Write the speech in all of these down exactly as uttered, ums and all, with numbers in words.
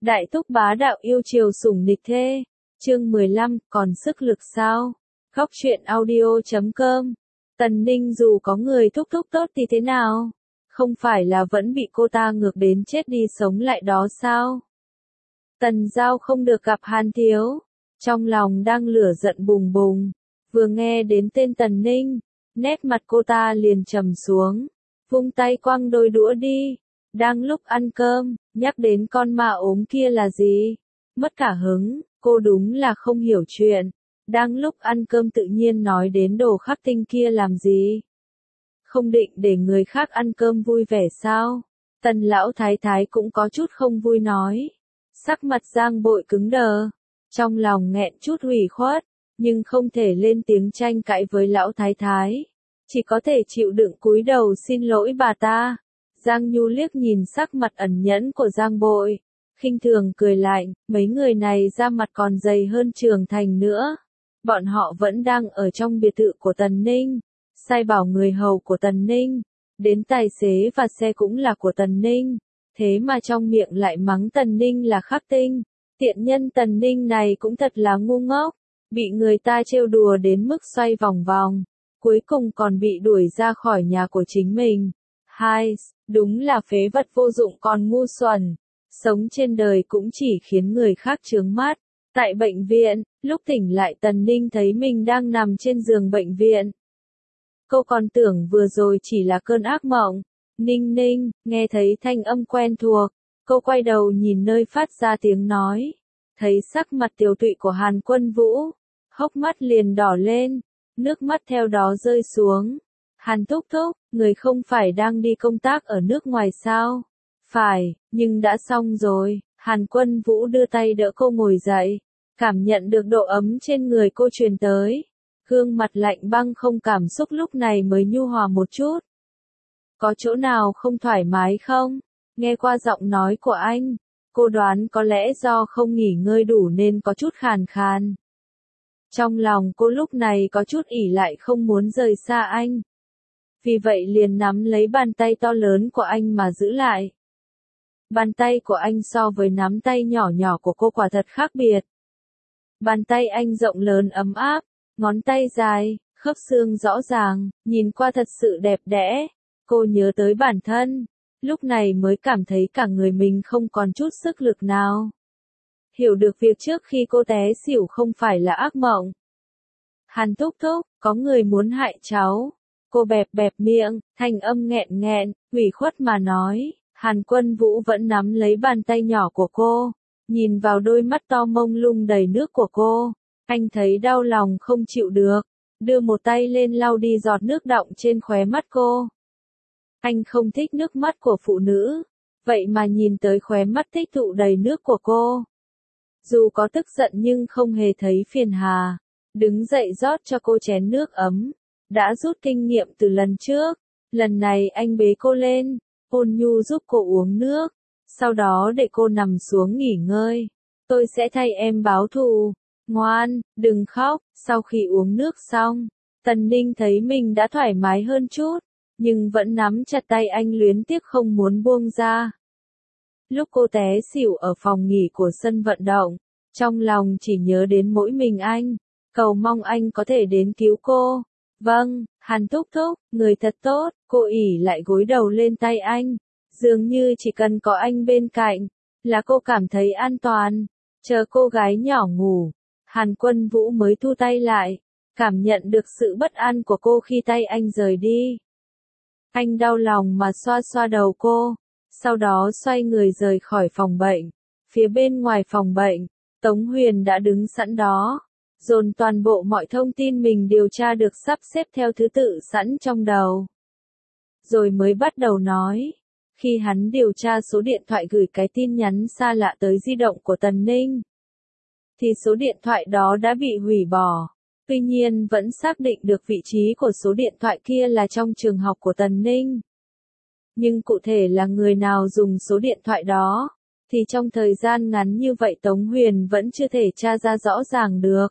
Đại thúc bá đạo yêu chiều sủng nịch thê. Chương mười lăm, còn sức lực sao? Góc truyện audio chấm com. Tần Ninh dù có người thúc thúc tốt thì thế nào? Không phải là vẫn bị cô ta ngược đến chết đi sống lại đó sao? Tần Giao không được gặp Hàn Thiếu. Trong lòng đang lửa giận bùng bùng. Vừa nghe đến tên Tần Ninh, nét mặt cô ta liền trầm xuống. Vung tay quăng đôi đũa đi. Đang lúc ăn cơm, nhắc đến con ma ốm kia là gì? Mất cả hứng, cô đúng là không hiểu chuyện. Đang lúc ăn cơm tự nhiên nói đến đồ khắc tinh kia làm gì? Không định để người khác ăn cơm vui vẻ sao? Tần lão thái thái cũng có chút không vui nói. Sắc mặt Giang Bội cứng đờ. Trong lòng nghẹn chút ủy khuất, nhưng không thể lên tiếng tranh cãi với lão thái thái. Chỉ có thể chịu đựng cúi đầu xin lỗi bà ta. Giang Nhu liếc nhìn sắc mặt ẩn nhẫn của Giang Bội, khinh thường cười lạnh, mấy người này da mặt còn dày hơn Trường Thành nữa. Bọn họ vẫn đang ở trong biệt thự của Tần Ninh, sai bảo người hầu của Tần Ninh, đến tài xế và xe cũng là của Tần Ninh, thế mà trong miệng lại mắng Tần Ninh là khắc tinh. Tiện nhân Tần Ninh này cũng thật là ngu ngốc, bị người ta trêu đùa đến mức xoay vòng vòng, cuối cùng còn bị đuổi ra khỏi nhà của chính mình. Hai, đúng là phế vật vô dụng còn ngu xuẩn. Sống trên đời cũng chỉ khiến người khác chướng mắt. Tại bệnh viện, lúc tỉnh lại Tần Ninh thấy mình đang nằm trên giường bệnh viện. Cô còn tưởng vừa rồi chỉ là cơn ác mộng. Ninh Ninh, nghe thấy thanh âm quen thuộc. Cô quay đầu nhìn nơi phát ra tiếng nói. Thấy sắc mặt tiều tụy của Hàn Quân Vũ. Hốc mắt liền đỏ lên. Nước mắt theo đó rơi xuống. Hàn thúc thúc, người không phải đang đi công tác ở nước ngoài sao? Phải, nhưng đã xong rồi. Hàn Quân Vũ đưa tay đỡ cô ngồi dậy. Cảm nhận được độ ấm trên người cô truyền tới. Gương mặt lạnh băng không cảm xúc lúc này mới nhu hòa một chút. Có chỗ nào không thoải mái không? Nghe qua giọng nói của anh, cô đoán có lẽ do không nghỉ ngơi đủ nên có chút khàn khàn. Trong lòng cô lúc này có chút ỉ lại không muốn rời xa anh. Vì vậy liền nắm lấy bàn tay to lớn của anh mà giữ lại. Bàn tay của anh so với nắm tay nhỏ nhỏ của cô quả thật khác biệt. Bàn tay anh rộng lớn ấm áp, ngón tay dài, khớp xương rõ ràng, nhìn qua thật sự đẹp đẽ. Cô nhớ tới bản thân, lúc này mới cảm thấy cả người mình không còn chút sức lực nào. Hiểu được việc trước khi cô té xỉu không phải là ác mộng. Hàn thúc thúc, có người muốn hại cháu. Cô bẹp bẹp miệng, thanh âm nghẹn nghẹn, ủy khuất mà nói. Hàn Quân Vũ vẫn nắm lấy bàn tay nhỏ của cô, nhìn vào đôi mắt to mông lung đầy nước của cô. Anh thấy đau lòng không chịu được, đưa một tay lên lau đi giọt nước đọng trên khóe mắt cô. Anh không thích nước mắt của phụ nữ, vậy mà nhìn tới khóe mắt tích tụ đầy nước của cô. Dù có tức giận nhưng không hề thấy phiền hà, đứng dậy rót cho cô chén nước ấm. Đã rút kinh nghiệm từ lần trước, lần này anh bế cô lên, ôn nhu giúp cô uống nước, sau đó để cô nằm xuống nghỉ ngơi. Tôi sẽ thay em báo thù, ngoan, đừng khóc. Sau khi uống nước xong, Tần Ninh thấy mình đã thoải mái hơn chút, nhưng vẫn nắm chặt tay anh luyến tiếc không muốn buông ra. Lúc cô té xỉu ở phòng nghỉ của sân vận động, trong lòng chỉ nhớ đến mỗi mình anh, cầu mong anh có thể đến cứu cô. Vâng, Hàn thúc thúc, người thật tốt. Cô ỉ lại gối đầu lên tay anh. Dường như chỉ cần có anh bên cạnh, là cô cảm thấy an toàn. Chờ cô gái nhỏ ngủ, Hàn Quân Vũ mới thu tay lại, cảm nhận được sự bất an của cô khi tay anh rời đi. Anh đau lòng mà xoa xoa đầu cô, sau đó xoay người rời khỏi phòng bệnh. Phía bên ngoài phòng bệnh, Tống Huyền đã đứng sẵn đó. Dồn toàn bộ mọi thông tin mình điều tra được sắp xếp theo thứ tự sẵn trong đầu. Rồi mới bắt đầu nói. Khi hắn điều tra số điện thoại gửi cái tin nhắn xa lạ tới di động của Tần Ninh, thì số điện thoại đó đã bị hủy bỏ. Tuy nhiên vẫn xác định được vị trí của số điện thoại kia là trong trường học của Tần Ninh. Nhưng cụ thể là người nào dùng số điện thoại đó, thì trong thời gian ngắn như vậy Tống Huyền vẫn chưa thể tra ra rõ ràng được.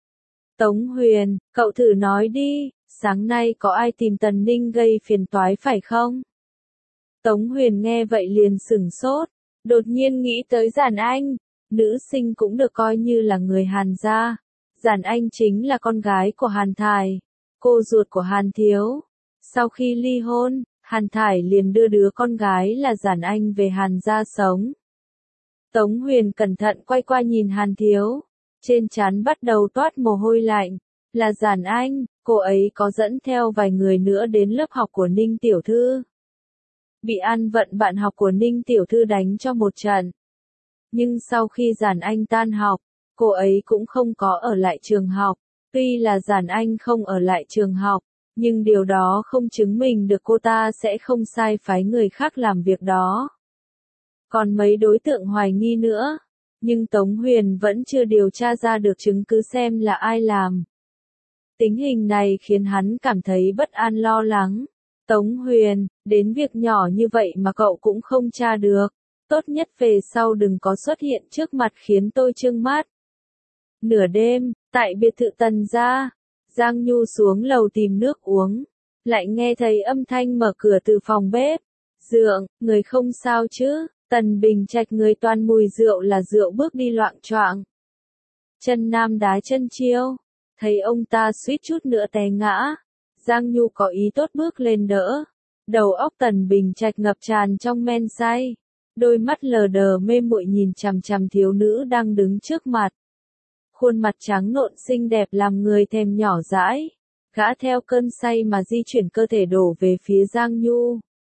Tống Huyền, cậu thử nói đi, sáng nay có ai tìm Tần Ninh gây phiền toái phải không? Tống Huyền nghe vậy liền sửng sốt, Đột nhiên nghĩ tới Giản Anh, nữ sinh cũng được coi như là người Hàn gia. Giản Anh chính là con gái của Hàn Thải, cô ruột của Hàn Thiếu. Sau khi ly hôn, Hàn Thải liền đưa đứa con gái là Giản Anh về Hàn gia sống. Tống Huyền cẩn thận quay qua nhìn Hàn Thiếu, trên trán bắt đầu toát mồ hôi lạnh, là Giản Anh, cô ấy có dẫn theo vài người nữa đến lớp học của Ninh Tiểu Thư. Bị An Vận bạn học của Ninh Tiểu Thư đánh cho một trận. Nhưng sau khi Giản Anh tan học, cô ấy cũng không có ở lại trường học. Tuy là Giản Anh không ở lại trường học, nhưng điều đó không chứng minh được cô ta sẽ không sai phái người khác làm việc đó. Còn mấy đối tượng hoài nghi nữa, nhưng Tống Huyền vẫn chưa điều tra ra được chứng cứ xem là ai làm. Tình hình này khiến hắn cảm thấy bất an lo lắng. Tống Huyền, đến việc nhỏ như vậy mà cậu cũng không tra được. Tốt nhất về sau đừng có xuất hiện trước mặt khiến tôi trương mắt. Nửa đêm, tại biệt thự Tần gia, Giang Nhu xuống lầu tìm nước uống. Lại nghe thấy âm thanh mở cửa từ phòng bếp. Dượng, người không sao chứ? Tần Bình Trạch người toàn mùi rượu là rượu bước đi loạng choạng. Chân nam đá chân chiêu. Thấy ông ta suýt chút nữa té ngã. Giang Nhu có ý tốt bước lên đỡ. Đầu óc Tần Bình Trạch ngập tràn trong men say. Đôi mắt lờ đờ mê muội nhìn chằm chằm thiếu nữ đang đứng trước mặt. Khuôn mặt trắng nộn xinh đẹp làm người thèm nhỏ dãi. Gã theo cơn say mà di chuyển cơ thể đổ về phía Giang Nhu.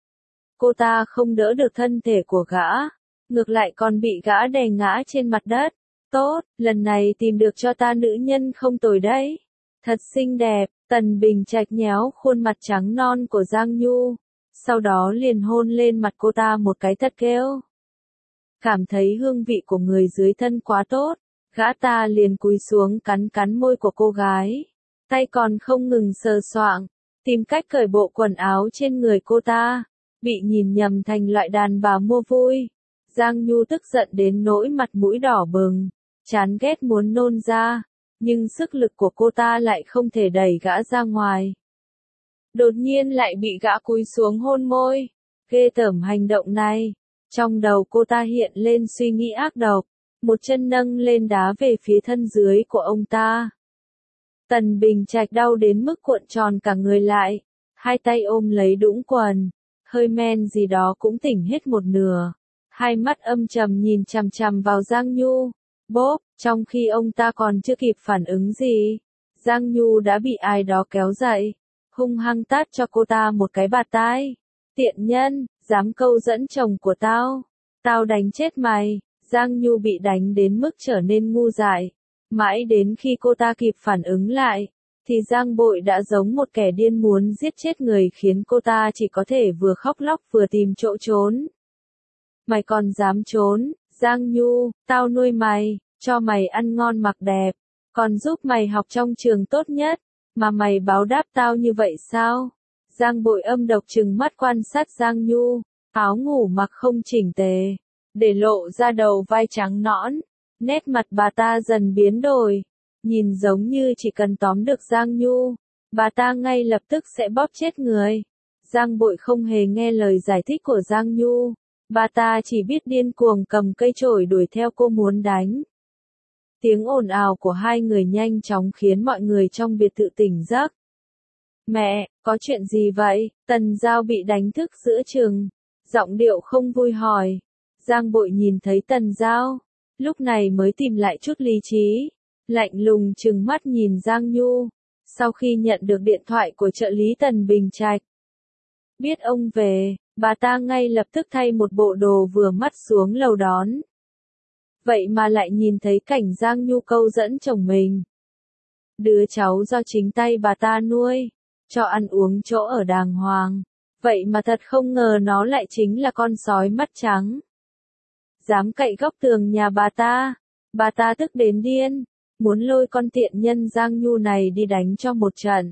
Cô ta không đỡ được thân thể của gã, ngược lại còn bị gã đè ngã trên mặt đất. Tốt, lần này tìm được cho ta nữ nhân không tồi đấy. Thật xinh đẹp, Tần Bình Trạch nhéo khuôn mặt trắng non của Giang Nhu, sau đó liền hôn lên mặt cô ta một cái thật kêu. Cảm thấy hương vị của người dưới thân quá tốt, gã ta liền cúi xuống cắn cắn môi của cô gái, tay còn không ngừng sờ soạng, tìm cách cởi bộ quần áo trên người cô ta. Bị nhìn nhầm thành loại đàn bà mua vui. Giang Nhu tức giận đến nỗi mặt mũi đỏ bừng, chán ghét muốn nôn ra, nhưng sức lực của cô ta lại không thể đẩy gã ra ngoài. Đột nhiên lại bị gã cúi xuống hôn môi, ghê tởm hành động này. Trong đầu cô ta hiện lên suy nghĩ ác độc, một chân nâng lên đá về phía thân dưới của ông ta. Tần Bình Trạch đau đến mức cuộn tròn cả người lại, hai tay ôm lấy đũng quần. Hơi men gì đó cũng tỉnh hết một nửa. Hai mắt âm trầm nhìn chằm chằm vào Giang Nhu. Bốp, trong khi ông ta còn chưa kịp phản ứng gì, Giang Nhu đã bị ai đó kéo dậy, hung hăng tát cho cô ta một cái bạt tai. Tiện nhân, dám câu dẫn chồng của tao, tao đánh chết mày. Giang Nhu bị đánh đến mức trở nên ngu dại. Mãi đến khi cô ta kịp phản ứng lại, thì Giang Bội đã giống một kẻ điên muốn giết chết người khiến cô ta chỉ có thể vừa khóc lóc vừa tìm chỗ trốn. Mày còn dám trốn, Giang Nhu, tao nuôi mày, cho mày ăn ngon mặc đẹp, còn giúp mày học trong trường tốt nhất, mà mày báo đáp tao như vậy sao? Giang Bội âm độc trừng mắt quan sát Giang Nhu, áo ngủ mặc không chỉnh tề, để lộ ra đầu vai trắng nõn, nét mặt bà ta dần biến đổi. Nhìn giống như chỉ cần tóm được Giang Nhu, bà ta ngay lập tức sẽ bóp chết người. Giang Bội không hề nghe lời giải thích của Giang Nhu, bà ta chỉ biết điên cuồng cầm cây chổi đuổi theo cô muốn đánh. Tiếng ồn ào của hai người nhanh chóng khiến mọi người trong biệt thự tỉnh giấc. Mẹ, có chuyện gì vậy? Tần Giao bị đánh thức giữa chừng, giọng điệu không vui hỏi. Giang Bội nhìn thấy Tần Giao, lúc này mới tìm lại chút lý trí. Lạnh lùng trừng mắt nhìn Giang Nhu, sau khi nhận được điện thoại của trợ lý Tần Bình Trạch. Biết ông về, bà ta ngay lập tức thay một bộ đồ vừa mắt xuống lầu đón. Vậy mà lại nhìn thấy cảnh Giang Nhu câu dẫn chồng mình. Đứa cháu do chính tay bà ta nuôi, cho ăn uống chỗ ở đàng hoàng. Vậy mà thật không ngờ nó lại chính là con sói mắt trắng. Dám cậy góc tường nhà bà ta, bà ta tức đến điên. Muốn lôi con tiện nhân Giang Nhu này đi đánh cho một trận.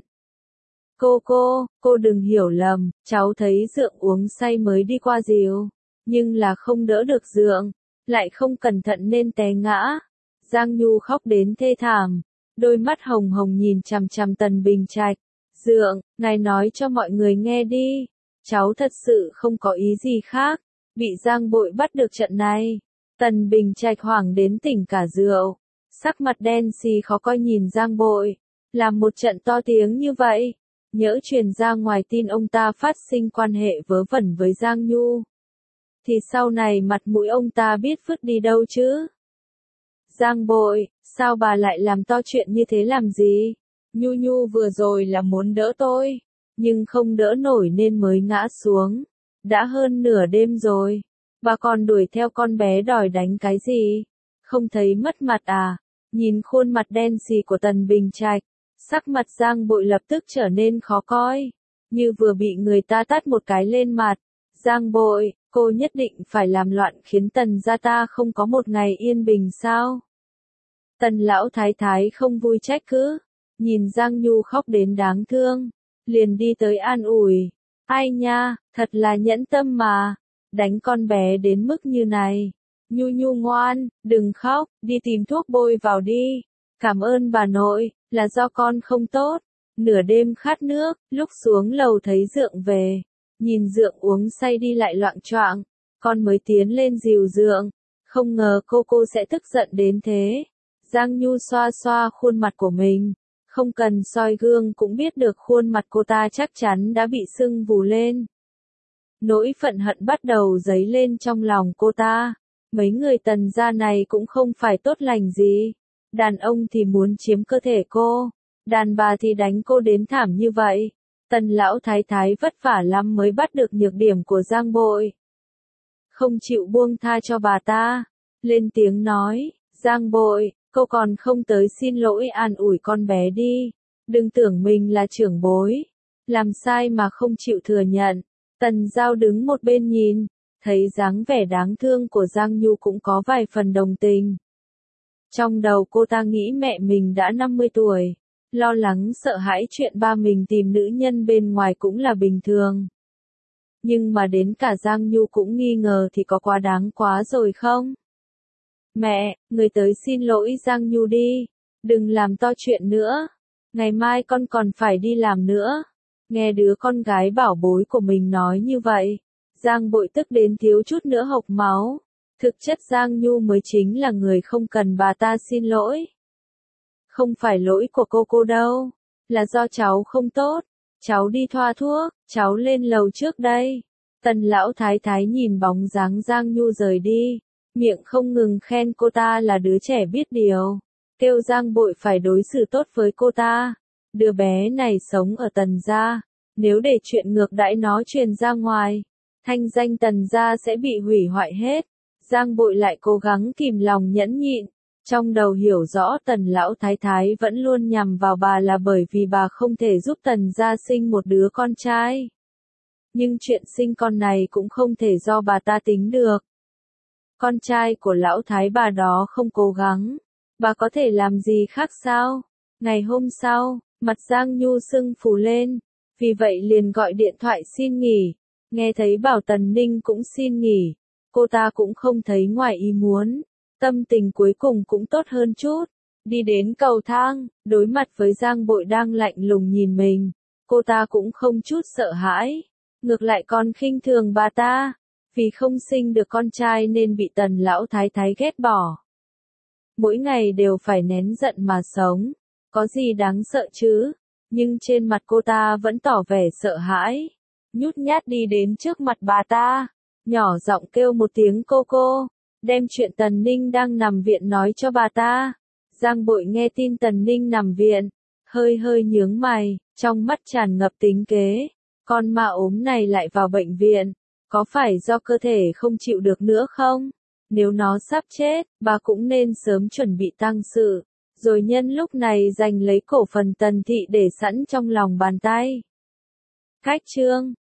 Cô cô, cô đừng hiểu lầm, cháu thấy Dượng uống say mới đi qua dìu, nhưng là không đỡ được Dượng, lại không cẩn thận nên té ngã. Giang Nhu khóc đến thê thảm, đôi mắt hồng hồng nhìn chằm chằm Tần Bình Trạch. Dượng, ngài nói cho mọi người nghe đi, cháu thật sự không có ý gì khác, Bị Giang Bội bắt được trận này, Tần Bình Trạch hoảng đến tỉnh cả rượu, sắc mặt đen xì khó coi nhìn Giang Bội, làm một trận to tiếng như vậy, nhỡ truyền ra ngoài tin ông ta phát sinh quan hệ vớ vẩn với Giang Nhu, thì sau này mặt mũi ông ta biết vứt đi đâu chứ. Giang Bội, sao bà lại làm to chuyện như thế làm gì? Nhu Nhu vừa rồi là muốn đỡ tôi, nhưng không đỡ nổi nên mới ngã xuống. Đã hơn nửa đêm rồi, bà còn đuổi theo con bé đòi đánh cái gì? Không thấy mất mặt à? Nhìn khuôn mặt đen xì của Tần Bình Trạch, sắc mặt Giang Bội lập tức trở nên khó coi, như vừa bị người ta tát một cái lên mặt. Giang Bội, cô nhất định phải làm loạn khiến Tần gia ta không có một ngày yên bình sao? Tần lão thái thái không vui trách cứ, nhìn Giang Nhu khóc đến đáng thương, liền đi tới an ủi. Ai nha, thật là nhẫn tâm mà, đánh con bé đến mức như này. Nhu Nhu ngoan, đừng khóc, đi tìm thuốc bôi vào đi. Cảm ơn bà nội, là do con không tốt. Nửa đêm khát nước, lúc xuống lầu thấy Dượng về. Nhìn Dượng uống say đi lại loạng choạng, con mới tiến lên dìu Dượng. Không ngờ cô cô sẽ tức giận đến thế. Giang Nhu xoa xoa khuôn mặt của mình. Không cần soi gương cũng biết được khuôn mặt cô ta chắc chắn đã bị sưng vù lên. Nỗi phẫn hận bắt đầu dấy lên trong lòng cô ta. Mấy người Tần gia này cũng không phải tốt lành gì. Đàn ông thì muốn chiếm cơ thể cô, đàn bà thì đánh cô đến thảm như vậy. Tần lão thái thái vất vả lắm mới bắt được nhược điểm của Giang Bội. Không chịu buông tha cho bà ta. Lên tiếng nói, Giang Bội, cô còn không tới xin lỗi an ủi con bé đi. Đừng tưởng mình là trưởng bối. Làm sai mà không chịu thừa nhận. Tần Giao đứng một bên nhìn, thấy dáng vẻ đáng thương của Giang Nhu cũng có vài phần đồng tình. Trong đầu cô ta nghĩ mẹ mình đã năm mươi tuổi, lo lắng sợ hãi chuyện ba mình tìm nữ nhân bên ngoài cũng là bình thường. Nhưng mà đến cả Giang Nhu cũng nghi ngờ thì có quá đáng quá rồi không? Mẹ, người tới xin lỗi Giang Nhu đi, đừng làm to chuyện nữa, ngày mai con còn phải đi làm nữa. Nghe đứa con gái bảo bối của mình nói như vậy, Giang Bội tức đến thiếu chút nữa hộc máu. Thực chất Giang Nhu mới chính là người không cần bà ta xin lỗi. Không phải lỗi của cô cô đâu, là do cháu không tốt. Cháu đi thoa thuốc, cháu lên lầu trước đây. Tần lão thái thái nhìn bóng dáng Giang Nhu rời đi, miệng không ngừng khen cô ta là đứa trẻ biết điều, kêu Giang Bội phải đối xử tốt với cô ta. Đứa bé này sống ở Tần gia, nếu để chuyện ngược đãi nó truyền ra ngoài, thanh danh Tần gia sẽ bị hủy hoại hết. Giang Bội lại cố gắng kìm lòng nhẫn nhịn, trong đầu hiểu rõ Tần lão thái thái vẫn luôn nhằm vào bà là bởi vì bà không thể giúp Tần gia sinh một đứa con trai. Nhưng chuyện sinh con này cũng không thể do bà ta tính được. Con trai của lão thái bà đó không cố gắng, bà có thể làm gì khác sao? Ngày hôm sau, mặt Giang Nhu sưng phù lên, vì vậy liền gọi điện thoại xin nghỉ, nghe thấy bảo Tần Ninh cũng xin nghỉ, cô ta cũng không thấy ngoài ý muốn, tâm tình cuối cùng cũng tốt hơn chút. Đi đến cầu thang, đối mặt với Giang Bội đang lạnh lùng nhìn mình, cô ta cũng không chút sợ hãi, ngược lại còn khinh thường bà ta, vì không sinh được con trai nên bị Tần lão thái thái ghét bỏ. Mỗi ngày đều phải nén giận mà sống, có gì đáng sợ chứ? Nhưng trên mặt cô ta vẫn tỏ vẻ sợ hãi, nhút nhát đi đến trước mặt bà ta, nhỏ giọng kêu một tiếng cô cô, đem chuyện Tần Ninh đang nằm viện nói cho bà ta. Giang Bội nghe tin Tần Ninh nằm viện, hơi hơi nhướng mày, trong mắt tràn ngập tính kế, con ma ốm này lại vào bệnh viện, có phải do cơ thể không chịu được nữa không? Nếu nó sắp chết, bà cũng nên sớm chuẩn bị tang sự, rồi nhân lúc này giành lấy cổ phần Tần thị để sẵn trong lòng bàn tay. Cách chương